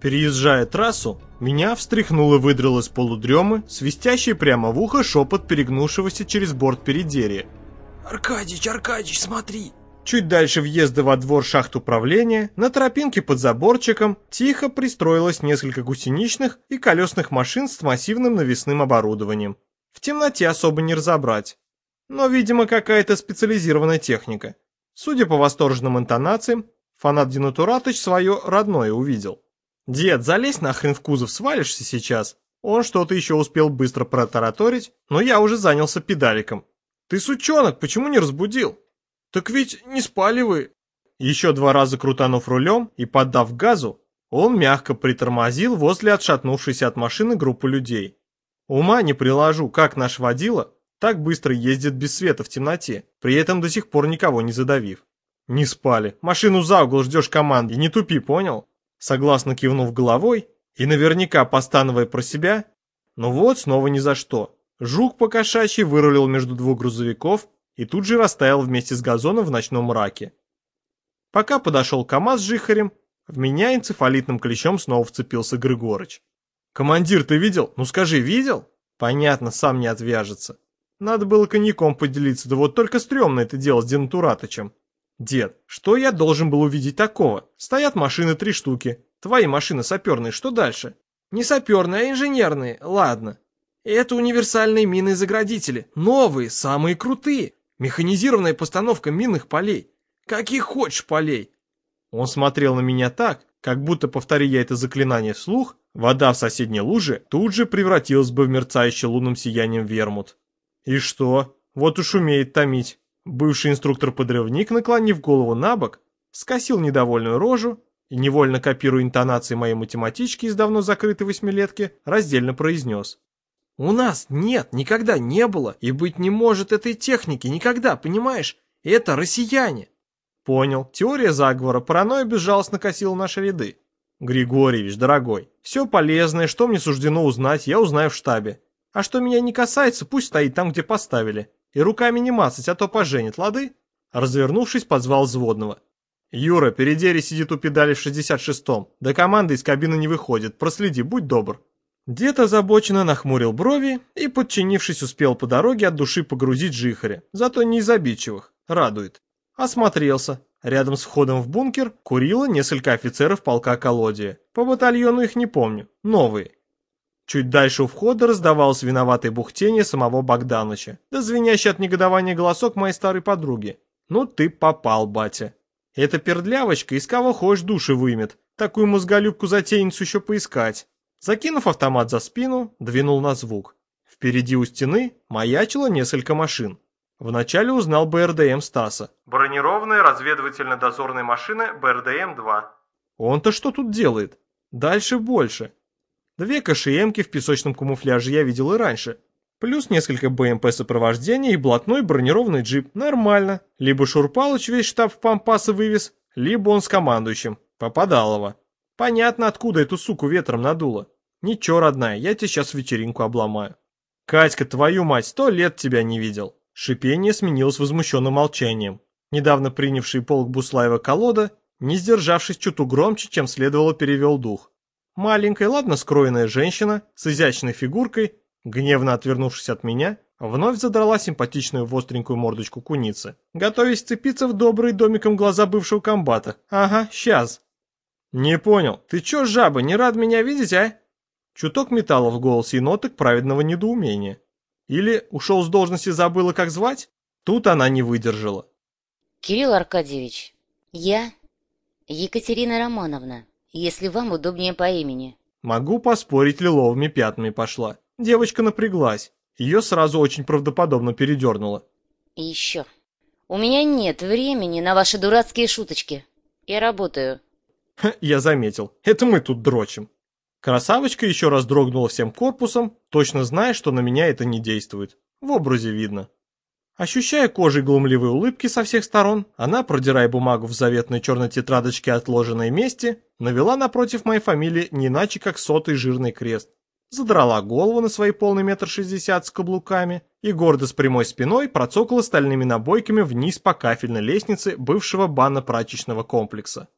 Переезжая трассу, меня встряхнул и выдрал из полудремы свистящий прямо в ухо шепот перегнувшегося через борт передерия. Аркадич, смотри!» Чуть дальше въезда во двор шахт управления, на тропинке под заборчиком, тихо пристроилось несколько гусеничных и колесных машин с массивным навесным оборудованием. В темноте особо не разобрать. Но, видимо, какая-то специализированная техника. Судя по восторженным интонациям, фанат Денатуратыч свое родное увидел. «Дед, залезь нахрен в кузов, свалишься сейчас». Он что-то еще успел быстро протараторить, но я уже занялся педаликом. «Ты сучонок, почему не разбудил?» «Так ведь не спали вы». Еще 2 раза крутанув рулем и поддав газу, он мягко притормозил возле отшатнувшейся от машины группы людей. Ума не приложу, как наш водила так быстро ездит без света в темноте, при этом до сих пор никого не задавив. «Не спали. Машину за угол ждешь команды, не тупи, понял?» Согласно кивнув головой и наверняка постановая про себя, но вот снова ни за что. Жук покошачий вырулил между 2 грузовиков и тут же растаял вместе с газоном в ночном мраке. Пока подошел КамАЗ с жихарем, в меня энцефалитным клещом снова вцепился Григорыч. «Командир, ты видел? Ну скажи, видел?» «Понятно, сам не отвяжется. Надо было коньяком поделиться, да вот только стрёмно это дело с Денатуратычем». «Дед, что я должен был увидеть такого? Стоят машины 3 штуки. Твои машины саперные, что дальше?» «Не саперные, а инженерные, ладно. Это универсальные мины-заградители, новые, самые крутые. Механизированная постановка минных полей. Каких хочешь полей». Он смотрел на меня так, как будто, повтори я это заклинание вслух, вода в соседней луже тут же превратилась бы в мерцающий лунным сиянием вермут. «И что? Вот уж умеет томить». Бывший инструктор-подрывник, наклонив голову на бок, скосил недовольную рожу и, невольно копируя интонации моей математички из давно закрытой 8-летки, раздельно произнес. «У нас нет, никогда не было и быть не может этой техники, никогда, понимаешь? Это россияне». «Понял. Теория заговора, паранойя безжалостно косила наши ряды». «Григорьевич, дорогой, все полезное, что мне суждено узнать, я узнаю в штабе. А что меня не касается, пусть стоит там, где поставили. И руками не мацать, а то поженит, лады?» Развернувшись, позвал взводного. «Юра, передери сидит у педали в 66-м. До команды из кабины не выходит. Проследи, будь добр». Дед озабоченно нахмурил брови и, подчинившись, успел по дороге от души погрузить жихаря. Зато не из обидчивых. Радует. Осмотрелся. Рядом с входом в бункер курило несколько офицеров полка Колодия. По батальону их не помню. Новые. Чуть дальше у входа раздавалось виноватое бухтение самого Богданыча, да звенящий от негодования голосок моей старой подруги. «Ну ты попал, батя. Эта пердлявочка из кого хочешь души вымет. Такую мозголюбку-затейницу еще поискать». Закинув автомат за спину, двинул на звук. Впереди у стены маячило несколько машин. Вначале узнал БРДМ Стаса. Бронированная разведывательно-дозорная машина БРДМ-2. Он-то что тут делает? Дальше больше. 2 КШМки в песочном камуфляже я видел и раньше. Плюс несколько БМП сопровождения и блатной бронированный джип. Нормально. Либо Шурпалыч весь штаб в пампасы вывез, либо он с командующим. Попадалово. Понятно, откуда эту суку ветром надуло. Ничего, родная, я тебе сейчас вечеринку обломаю. Катька, твою мать, 100 лет тебя не видел. Шипение сменилось возмущенным молчанием. Недавно принявший полк Буслаева колода, не сдержавшись чуту громче, чем следовало, перевел дух. Маленькая, ладно скроенная женщина с изящной фигуркой, гневно отвернувшись от меня, вновь задрала симпатичную востренькую мордочку куницы, готовясь вцепиться в добрый домиком глаза бывшего комбата. «Ага, сейчас». «Не понял, ты чё, жаба, не рад меня видеть, а?» Чуток металла в голосе и ноток праведного недоумения. Или ушел с должности, забыла, как звать? Тут она не выдержала. «Кирилл Аркадьевич, я Екатерина Романовна, если вам удобнее по имени». Могу поспорить, лиловыми пятнами пошла. Девочка напряглась. Ее сразу очень правдоподобно передернуло. «И еще. У меня нет времени на ваши дурацкие шуточки. Я работаю». Я заметил. Это мы тут дрочим. Красавочка еще раз дрогнула всем корпусом, точно зная, что на меня это не действует. В образе видно. Ощущая кожей глумливые улыбки со всех сторон, она, продирая бумагу в заветной черной тетрадочке отложенной месте, навела напротив моей фамилии не иначе, как 100-й жирный крест. Задрала голову на свои полный 1,60 м с каблуками и гордо с прямой спиной процокала стальными набойками вниз по кафельной лестнице бывшего банно-прачечного комплекса.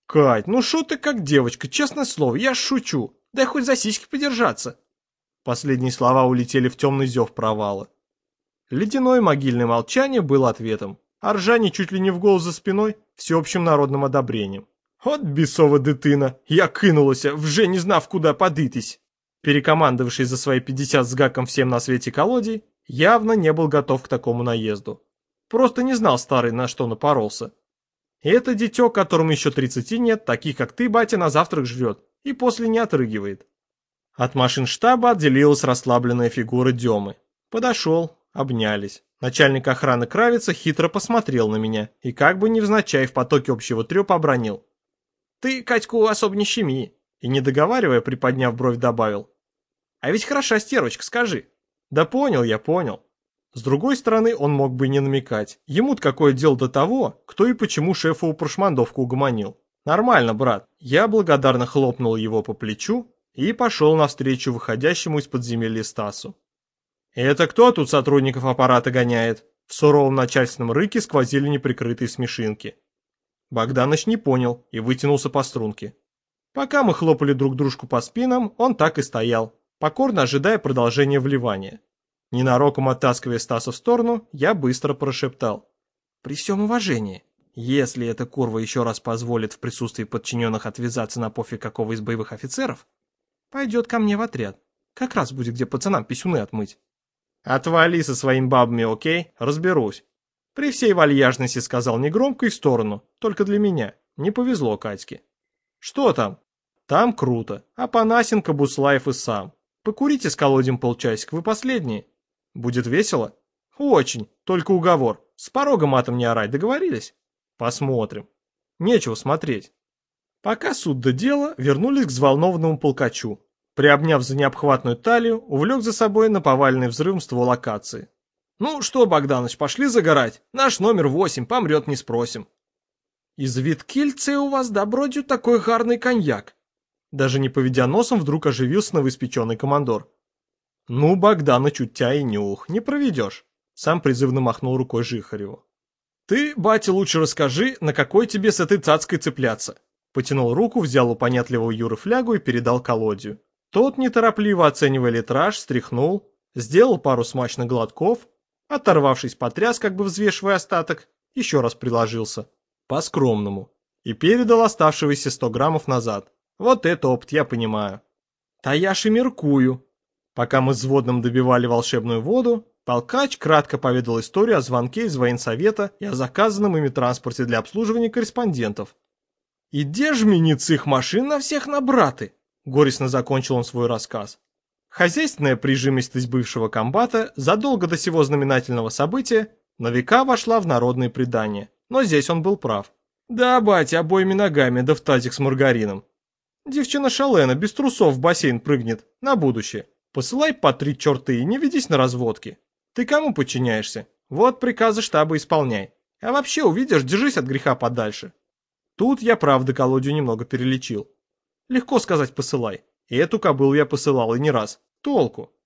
Кать, ну шо ты как девочка, честное слово, я ж шучу. Дай хоть за сиськи подержаться. Последние слова улетели в темный зев провала. Ледяное могильное молчание было ответом, а ржание чуть ли не в голос за спиной всеобщим народным одобрением. От бісова дитина, я кинулася, вже не знав, куда подытись. Перекомандовавший за свои 50 с гаком всем на свете колодий, явно не был готов к такому наезду. Просто не знал старый, на что напоролся. И это дитё, которому еще 30 нет, таких как ты, батя, на завтрак жрет и после не отрыгивает. От машин штаба отделилась расслабленная фигура Демы. Подошел, обнялись. Начальник охраны Кравица хитро посмотрел на меня и как бы невзначай в потоке общего трёпа обронил. Ты, Катьку, особо не щеми. И не договаривая, приподняв бровь, добавил. А ведь хороша стервочка, скажи. Да понял я, понял. С другой стороны, он мог бы и не намекать. Ему-то какое дело до того, кто и почему шефову прошмандовку угомонил. Нормально, брат. Я благодарно хлопнул его по плечу и пошел навстречу выходящему из подземелья Стасу. «Это кто тут сотрудников аппарата гоняет?» В суровом начальственном рыке сквозили неприкрытые смешинки. Богданыч не понял и вытянулся по струнке. Пока мы хлопали друг дружку по спинам, он так и стоял, покорно ожидая продолжения вливания. Ненароком оттаскивая Стаса в сторону, я быстро прошептал. «При всем уважении, если эта курва еще раз позволит в присутствии подчиненных отвязаться на пофиг какого из боевых офицеров, пойдет ко мне в отряд. Как раз будет где пацанам писюны отмыть». «Отвали со своими бабами, окей? Разберусь». При всей вальяжности сказал негромко и в сторону, только для меня. Не повезло Катьке. «Что там?» «Там круто. Апанасенко, Буслаев и сам. Покурите с колодем полчасика, вы последние. Будет весело?» «Очень, только уговор. С порога матом не орать, договорились?» «Посмотрим». Нечего смотреть. Пока суд до дела, вернулись к взволнованному полкачу. Приобняв за необхватную талию, увлек за собой на поваленный взрывом ствол акации. «Ну что, Богданыч, пошли загорать? Наш номер 8, помрет не спросим». «Из Виткильце у вас, добродью, такой гарный коньяк». Даже не поведя носом, вдруг оживился новоиспеченный командор. «Ну, Богданыч, у тебя и нюх, не проведешь», — сам призывно махнул рукой Жихареву. «Ты, батя, лучше расскажи, на какой тебе с этой цацкой цепляться». Потянул руку, взял у понятливого Юры флягу и передал колодию. Тот, неторопливо оценивая литраж, стряхнул, сделал пару смачных глотков, оторвавшись, потряс, как бы взвешивая остаток, еще раз приложился. По-скромному. И передал оставшиеся 100 граммов назад. Вот это опыт, я понимаю. Та я ж и меркую. Пока мы с взводным добивали волшебную воду, полкач кратко поведал историю о звонке из военсовета и о заказанном ими транспорте для обслуживания корреспондентов. «И де ж мені цих машин на всех набраты?» Горестно закончил он свой рассказ. Хозяйственная прижимистость бывшего комбата задолго до сего знаменательного события на века вошла в народные предания, но здесь он был прав. «Да, батя, обоими ногами, да в тазик с маргарином. Девчина шалена, без трусов в бассейн прыгнет, на будущее. Посылай по 3 черты и не ведись на разводки. Ты кому подчиняешься? Вот приказы штаба исполняй. А вообще, увидишь, держись от греха подальше». Тут я, правда, колодию немного перелечил. Легко сказать «посылай». И эту кобылу я посылал и не раз. Толку?